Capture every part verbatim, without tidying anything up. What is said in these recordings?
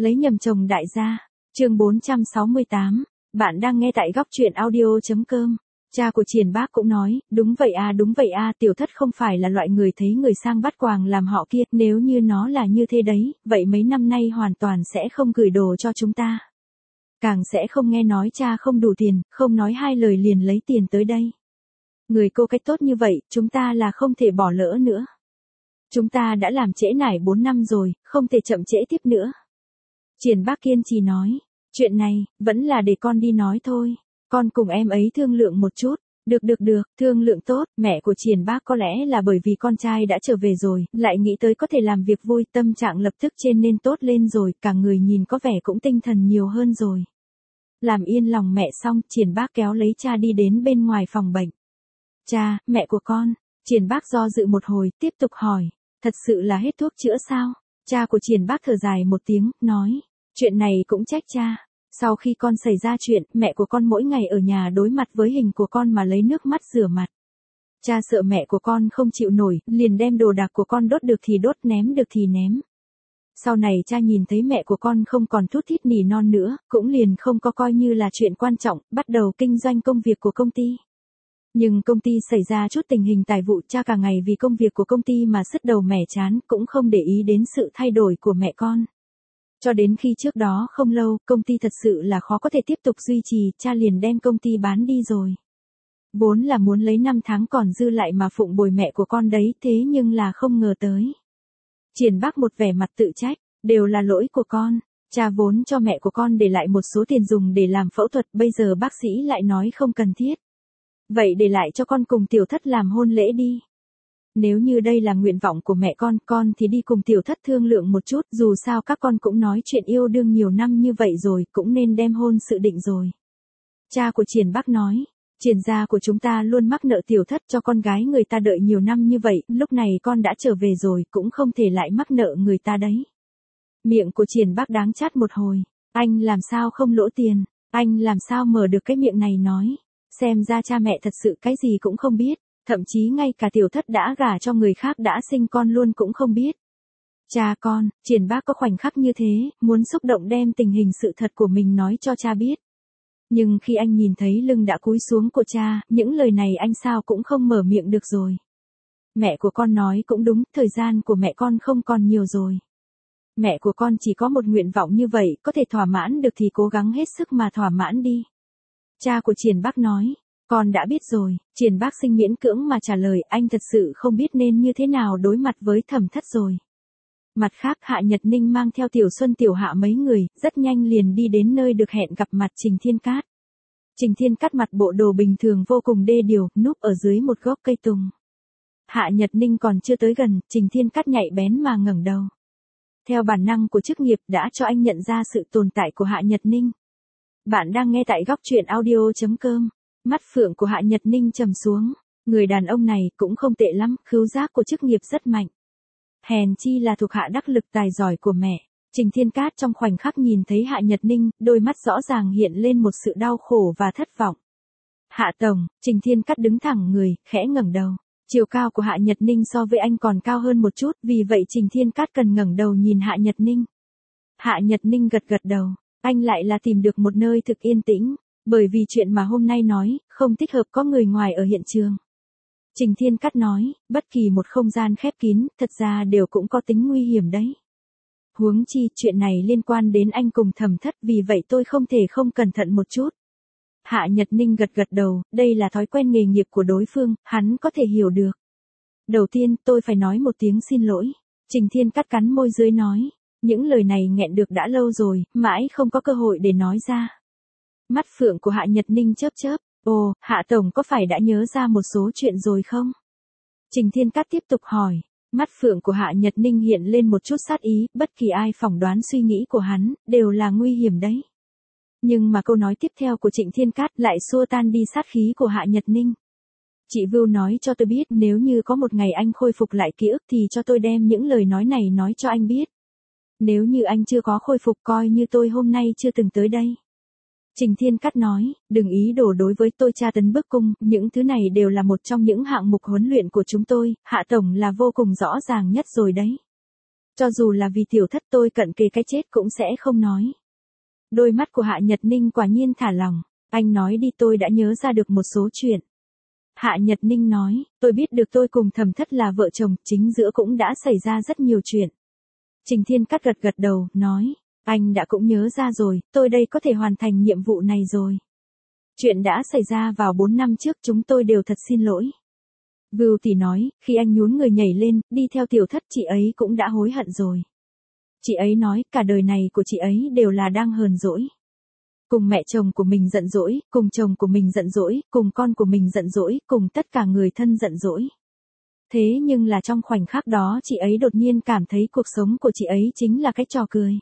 Lấy nhầm chồng đại gia. Chương bốn trăm sáu mươi tám. Bạn đang nghe tại góc truyện audio chấm com. Cha của Triển Bác cũng nói, đúng vậy à đúng vậy à, tiểu thất không phải là loại người thấy người sang bắt quàng làm họ kia, nếu như nó là như thế đấy, vậy mấy năm nay hoàn toàn sẽ không gửi đồ cho chúng ta. Càng sẽ không nghe nói cha không đủ tiền, không nói hai lời liền lấy tiền tới đây. Người cô cách tốt như vậy, chúng ta là không thể bỏ lỡ nữa. Chúng ta đã làm trễ nải bốn năm rồi, không thể chậm trễ tiếp nữa. Triển Bác kiên trì nói, chuyện này, vẫn là để con đi nói thôi. Con cùng em ấy thương lượng một chút. Được được được, thương lượng tốt, mẹ của Triển Bác có lẽ là bởi vì con trai đã trở về rồi, lại nghĩ tới có thể làm việc vui, tâm trạng lập tức trên nên tốt lên rồi, cả người nhìn có vẻ cũng tinh thần nhiều hơn rồi. Làm yên lòng mẹ xong, Triển Bác kéo lấy cha đi đến bên ngoài phòng bệnh. Cha, mẹ của con. Triển Bác do dự một hồi, tiếp tục hỏi, thật sự là hết thuốc chữa sao? Cha của Triển Bác thở dài một tiếng, nói, chuyện này cũng trách cha. Sau khi con xảy ra chuyện, mẹ của con mỗi ngày ở nhà đối mặt với hình của con mà lấy nước mắt rửa mặt. Cha sợ mẹ của con không chịu nổi, liền đem đồ đạc của con đốt được thì đốt, ném được thì ném. Sau này cha nhìn thấy mẹ của con không còn thút thít nỉ non nữa, cũng liền không có coi như là chuyện quan trọng, bắt đầu kinh doanh công việc của công ty. Nhưng công ty xảy ra chút tình hình tài vụ, cha cả ngày vì công việc của công ty mà sứt đầu mẻ chán, cũng không để ý đến sự thay đổi của mẹ con. Cho đến khi trước đó không lâu, công ty thật sự là khó có thể tiếp tục duy trì, cha liền đem công ty bán đi rồi. Vốn là muốn lấy năm tháng còn dư lại mà phụng bồi mẹ của con đấy, thế nhưng là không ngờ tới. Triển Bác một vẻ mặt tự trách, đều là lỗi của con, cha vốn cho mẹ của con để lại một số tiền dùng để làm phẫu thuật, bây giờ bác sĩ lại nói không cần thiết. Vậy để lại cho con cùng tiểu thất làm hôn lễ đi. Nếu như đây là nguyện vọng của mẹ con, con thì đi cùng tiểu thất thương lượng một chút, dù sao các con cũng nói chuyện yêu đương nhiều năm như vậy rồi, cũng nên đem hôn sự định rồi. Cha của Triển Bác nói, Triển gia của chúng ta luôn mắc nợ tiểu thất, cho con gái người ta đợi nhiều năm như vậy, lúc này con đã trở về rồi, cũng không thể lại mắc nợ người ta đấy. Miệng của Triển Bác đáng chát một hồi, anh làm sao không lỗ tiền, anh làm sao mở được cái miệng này nói, xem ra cha mẹ thật sự cái gì cũng không biết. Thậm chí ngay cả tiểu thất đã gả cho người khác đã sinh con luôn cũng không biết. Cha con, Triển Bác có khoảnh khắc như thế, muốn xúc động đem tình hình sự thật của mình nói cho cha biết. Nhưng khi anh nhìn thấy lưng đã cúi xuống của cha, những lời này anh sao cũng không mở miệng được rồi. Mẹ của con nói cũng đúng, thời gian của mẹ con không còn nhiều rồi. Mẹ của con chỉ có một nguyện vọng như vậy, có thể thỏa mãn được thì cố gắng hết sức mà thỏa mãn đi. Cha của Triển Bác nói. Con đã biết rồi, Triển Bác Sinh miễn cưỡng mà trả lời, anh thật sự không biết nên như thế nào đối mặt với Thẩm Thất rồi. Mặt khác, Hạ Nhật Ninh mang theo Tiểu Xuân Tiểu Hạ mấy người, rất nhanh liền đi đến nơi được hẹn gặp mặt Trình Thiên Cát. Trình Thiên Cát mặc bộ đồ bình thường vô cùng đê điều, núp ở dưới một gốc cây tùng. Hạ Nhật Ninh còn chưa tới gần, Trình Thiên Cát nhạy bén mà ngẩng đầu. Theo bản năng của chức nghiệp đã cho anh nhận ra sự tồn tại của Hạ Nhật Ninh. Bạn đang nghe tại góc truyện audio chấm com. Mắt phượng của Hạ Nhật Ninh trầm xuống, người đàn ông này cũng không tệ lắm, khứu giác của chức nghiệp rất mạnh. Hèn chi là thuộc hạ đắc lực tài giỏi của mẹ. Trình Thiên Cát trong khoảnh khắc nhìn thấy Hạ Nhật Ninh, đôi mắt rõ ràng hiện lên một sự đau khổ và thất vọng. Hạ tổng, Trình Thiên Cát đứng thẳng người, khẽ ngẩng đầu. Chiều cao của Hạ Nhật Ninh so với anh còn cao hơn một chút, vì vậy Trình Thiên Cát cần ngẩng đầu nhìn Hạ Nhật Ninh. Hạ Nhật Ninh gật gật đầu, anh lại là tìm được một nơi thực yên tĩnh. Bởi vì chuyện mà hôm nay nói, không thích hợp có người ngoài ở hiện trường. Trình Thiên Cát nói, bất kỳ một không gian khép kín, thật ra đều cũng có tính nguy hiểm đấy. Huống chi, chuyện này liên quan đến anh cùng Thẩm Thất, vì vậy tôi không thể không cẩn thận một chút. Hạ Nhật Ninh gật gật đầu, đây là thói quen nghề nghiệp của đối phương, hắn có thể hiểu được. Đầu tiên, tôi phải nói một tiếng xin lỗi. Trình Thiên Cát cắn môi dưới nói, những lời này nghẹn được đã lâu rồi, mãi không có cơ hội để nói ra. Mắt phượng của Hạ Nhật Ninh chớp chớp, ồ, Hạ tổng có phải đã nhớ ra một số chuyện rồi không? Trình Thiên Cát tiếp tục hỏi, mắt phượng của Hạ Nhật Ninh hiện lên một chút sát ý, bất kỳ ai phỏng đoán suy nghĩ của hắn, đều là nguy hiểm đấy. Nhưng mà câu nói tiếp theo của Trịnh Thiên Cát lại xua tan đi sát khí của Hạ Nhật Ninh. Chị Vưu nói cho tôi biết, nếu như có một ngày anh khôi phục lại ký ức thì cho tôi đem những lời nói này nói cho anh biết. Nếu như anh chưa có khôi phục coi như tôi hôm nay chưa từng tới đây. Trình Thiên Cát nói, đừng ý đồ đối với tôi tra tấn bức cung, những thứ này đều là một trong những hạng mục huấn luyện của chúng tôi, Hạ tổng là vô cùng rõ ràng nhất rồi đấy. Cho dù là vì tiểu thất tôi cận kề cái chết cũng sẽ không nói. Đôi mắt của Hạ Nhật Ninh quả nhiên thả lỏng. Anh nói đi, tôi đã nhớ ra được một số chuyện. Hạ Nhật Ninh nói, tôi biết được tôi cùng Thẩm Thất là vợ chồng, chính giữa cũng đã xảy ra rất nhiều chuyện. Trình Thiên Cát gật gật đầu, nói, anh đã cũng nhớ ra rồi, tôi đây có thể hoàn thành nhiệm vụ này rồi. Chuyện đã xảy ra vào bốn năm trước, chúng tôi đều thật xin lỗi. Vưu tỷ nói, khi anh nhún người nhảy lên, đi theo tiểu thất, chị ấy cũng đã hối hận rồi. Chị ấy nói, cả đời này của chị ấy đều là đang hờn dỗi. Cùng mẹ chồng của mình giận dỗi, cùng chồng của mình giận dỗi, cùng con của mình giận dỗi, cùng tất cả người thân giận dỗi. Thế nhưng là trong khoảnh khắc đó chị ấy đột nhiên cảm thấy cuộc sống của chị ấy chính là cái trò cười.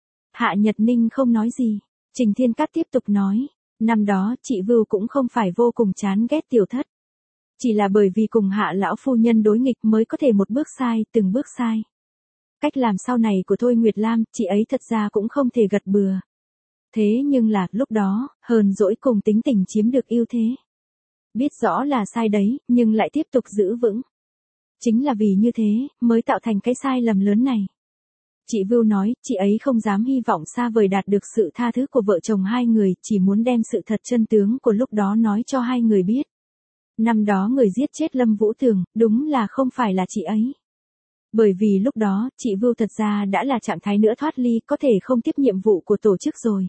Hạ Nhật Ninh không nói gì. Trình Thiên Cát tiếp tục nói, năm đó chị Vưu cũng không phải vô cùng chán ghét tiểu thất. Chỉ là bởi vì cùng Hạ lão phu nhân đối nghịch mới có thể một bước sai, từng bước sai. Cách làm sau này của Thôi Nguyệt Lam, chị ấy thật ra cũng không thể gật bừa. Thế nhưng là, lúc đó, hờn dỗi cùng tính tình chiếm được ưu thế. Biết rõ là sai đấy, nhưng lại tiếp tục giữ vững. Chính là vì như thế, mới tạo thành cái sai lầm lớn này. Chị Vưu nói, chị ấy không dám hy vọng xa vời đạt được sự tha thứ của vợ chồng hai người, chỉ muốn đem sự thật chân tướng của lúc đó nói cho hai người biết. Năm đó người giết chết Lâm Vũ Tường, đúng là không phải là chị ấy. Bởi vì lúc đó, chị Vưu thật ra đã là trạng thái nữa thoát ly, có thể không tiếp nhiệm vụ của tổ chức rồi.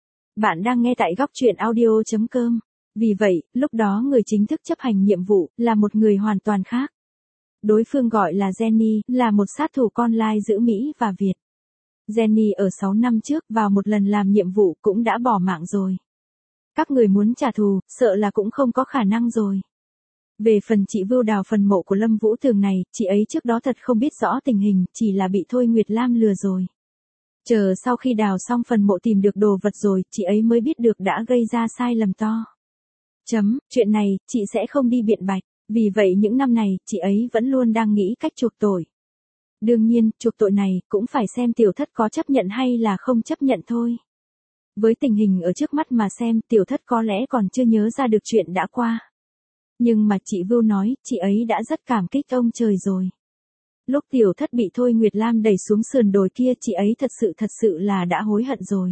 Bạn đang nghe tại góc truyện audio chấm com. Vì vậy, lúc đó người chính thức chấp hành nhiệm vụ, là một người hoàn toàn khác. Đối phương gọi là Jenny, là một sát thủ con lai giữa Mỹ và Việt. Jenny ở sáu năm trước vào một lần làm nhiệm vụ cũng đã bỏ mạng rồi. Các người muốn trả thù, sợ là cũng không có khả năng rồi. Về phần chị Vưu đào phần mộ của Lâm Vũ Tường này, chị ấy trước đó thật không biết rõ tình hình, chỉ là bị Thôi Nguyệt Lam lừa rồi. Chờ sau khi đào xong phần mộ tìm được đồ vật rồi, chị ấy mới biết được đã gây ra sai lầm to. Chấm, chuyện này, chị sẽ không đi biện bạch. Vì vậy những năm này, chị ấy vẫn luôn đang nghĩ cách chuộc tội. Đương nhiên, chuộc tội này, cũng phải xem tiểu thất có chấp nhận hay là không chấp nhận thôi. Với tình hình ở trước mắt mà xem, tiểu thất có lẽ còn chưa nhớ ra được chuyện đã qua. Nhưng mà chị Vưu nói, chị ấy đã rất cảm kích ông trời rồi. Lúc tiểu thất bị Thôi Nguyệt Lam đẩy xuống sườn đồi kia, chị ấy thật sự thật sự là đã hối hận rồi.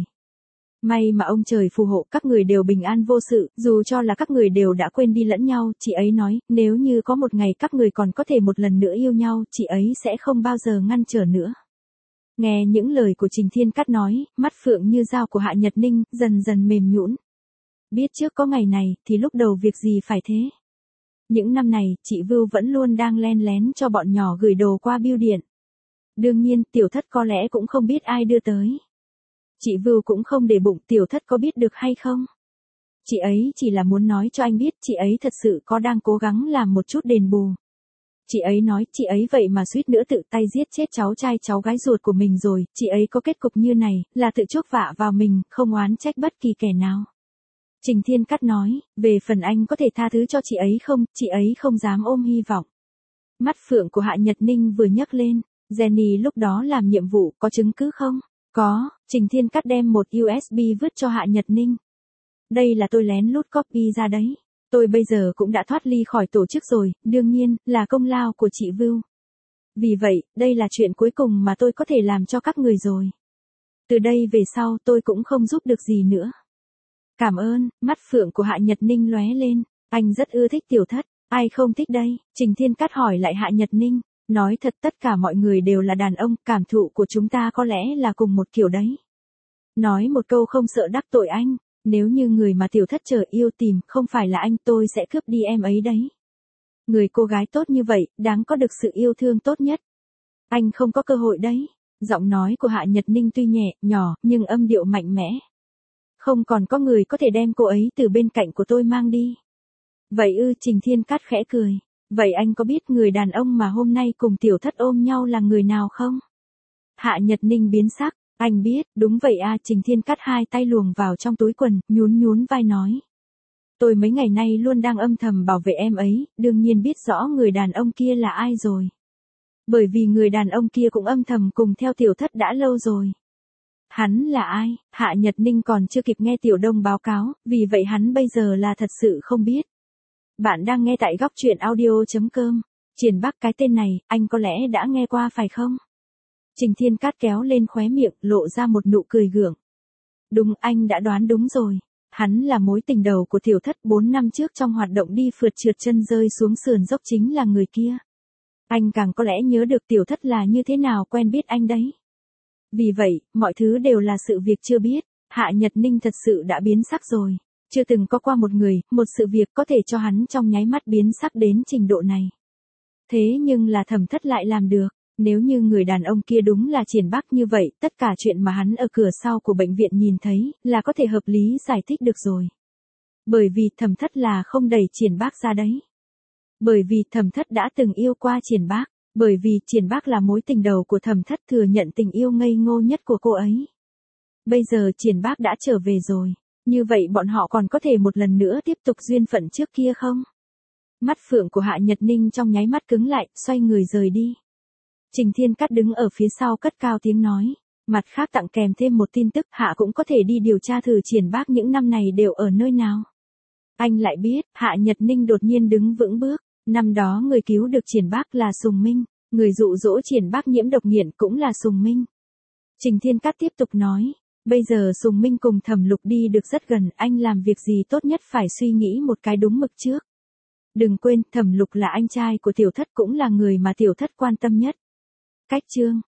May mà ông trời phù hộ, các người đều bình an vô sự, dù cho là các người đều đã quên đi lẫn nhau, chị ấy nói, nếu như có một ngày các người còn có thể một lần nữa yêu nhau, chị ấy sẽ không bao giờ ngăn trở nữa. Nghe những lời của Trình Thiên Cát nói, mắt phượng như dao của Hạ Nhật Ninh, dần dần mềm nhũn. Biết trước có ngày này, thì lúc đầu việc gì phải thế. Những năm này, chị Vưu vẫn luôn đang len lén cho bọn nhỏ gửi đồ qua bưu điện. Đương nhiên, tiểu thất có lẽ cũng không biết ai đưa tới. Chị Vưu cũng không để bụng tiểu thất có biết được hay không. Chị ấy chỉ là muốn nói cho anh biết chị ấy thật sự có đang cố gắng làm một chút đền bù. Chị ấy nói chị ấy vậy mà suýt nữa tự tay giết chết cháu trai cháu gái ruột của mình rồi, chị ấy có kết cục như này, là tự chuốc vạ vào mình, không oán trách bất kỳ kẻ nào. Trình Thiên Cát nói, về phần anh có thể tha thứ cho chị ấy không, chị ấy không dám ôm hy vọng. Mắt phượng của Hạ Nhật Ninh vừa nhấc lên, Jenny lúc đó làm nhiệm vụ, có chứng cứ không? Có, Trình Thiên Cát đem một u ét bê vứt cho Hạ Nhật Ninh. Đây là tôi lén lút copy ra đấy. Tôi bây giờ cũng đã thoát ly khỏi tổ chức rồi, đương nhiên, là công lao của chị Vưu. Vì vậy, đây là chuyện cuối cùng mà tôi có thể làm cho các người rồi. Từ đây về sau tôi cũng không giúp được gì nữa. Cảm ơn, mắt phượng của Hạ Nhật Ninh lóe lên, anh rất ưa thích tiểu thất, ai không thích đây? Trình Thiên Cát hỏi lại Hạ Nhật Ninh, nói thật tất cả mọi người đều là đàn ông, cảm thụ của chúng ta có lẽ là cùng một kiểu đấy. Nói một câu không sợ đắc tội anh, nếu như người mà tiểu thất chờ yêu tìm không phải là anh tôi sẽ cướp đi em ấy đấy. Người cô gái tốt như vậy, đáng có được sự yêu thương tốt nhất. Anh không có cơ hội đấy. Giọng nói của Hạ Nhật Ninh tuy nhẹ, nhỏ, nhưng âm điệu mạnh mẽ. Không còn có người có thể đem cô ấy từ bên cạnh của tôi mang đi. Vậy ư, Trình Thiên Cát khẽ cười. Vậy anh có biết người đàn ông mà hôm nay cùng tiểu thất ôm nhau là người nào không? Hạ Nhật Ninh biến sắc. Anh biết, đúng vậy à, Trình Thiên Cát hai tay luồng vào trong túi quần, nhún nhún vai nói. Tôi mấy ngày nay luôn đang âm thầm bảo vệ em ấy, đương nhiên biết rõ người đàn ông kia là ai rồi. Bởi vì người đàn ông kia cũng âm thầm cùng theo tiểu thất đã lâu rồi. Hắn là ai? Hạ Nhật Ninh còn chưa kịp nghe Tiểu Đông báo cáo, vì vậy hắn bây giờ là thật sự không biết. Bạn đang nghe tại góc truyện audio chấm com. Triển Bắc, cái tên này, anh có lẽ đã nghe qua phải không? Trình Thiên Cát kéo lên khóe miệng, lộ ra một nụ cười gượng. Đúng, anh đã đoán đúng rồi. Hắn là mối tình đầu của tiểu thất bốn năm trước trong hoạt động đi phượt trượt chân rơi xuống sườn dốc chính là người kia. Anh càng có lẽ nhớ được tiểu thất là như thế nào quen biết anh đấy. Vì vậy, mọi thứ đều là sự việc chưa biết. Hạ Nhật Ninh thật sự đã biến sắc rồi. Chưa từng có qua một người, một sự việc có thể cho hắn trong nháy mắt biến sắc đến trình độ này. Thế nhưng là Thẩm Thất lại làm được. Nếu như người đàn ông kia đúng là Triển Bắc như vậy, tất cả chuyện mà hắn ở cửa sau của bệnh viện nhìn thấy, là có thể hợp lý giải thích được rồi. Bởi vì Thẩm Thất là không đẩy Triển Bắc ra đấy. Bởi vì Thẩm Thất đã từng yêu qua Triển Bắc. Bởi vì Triển Bắc là mối tình đầu của Thẩm Thất thừa nhận tình yêu ngây ngô nhất của cô ấy. Bây giờ Triển Bắc đã trở về rồi. Như vậy bọn họ còn có thể một lần nữa tiếp tục duyên phận trước kia không? Mắt phượng của Hạ Nhật Ninh trong nháy mắt cứng lại, xoay người rời đi. Trình Thiên Cát đứng ở phía sau cất cao tiếng nói. Mặt khác tặng kèm thêm một tin tức, Hạ cũng có thể đi điều tra thử Triển Bắc những năm này đều ở nơi nào. Anh lại biết, Hạ Nhật Ninh đột nhiên đứng vững bước. Năm đó người cứu được Triển Bắc là Sùng Minh, người dụ dỗ Triển Bắc nhiễm độc nghiện cũng là Sùng Minh. Trình Thiên Cát tiếp tục nói. Bây giờ Sùng Minh cùng Thẩm Lục đi được rất gần, anh làm việc gì tốt nhất phải suy nghĩ một cái đúng mực trước. Đừng quên, Thẩm Lục là anh trai của tiểu thất cũng là người mà tiểu thất quan tâm nhất. Cách chương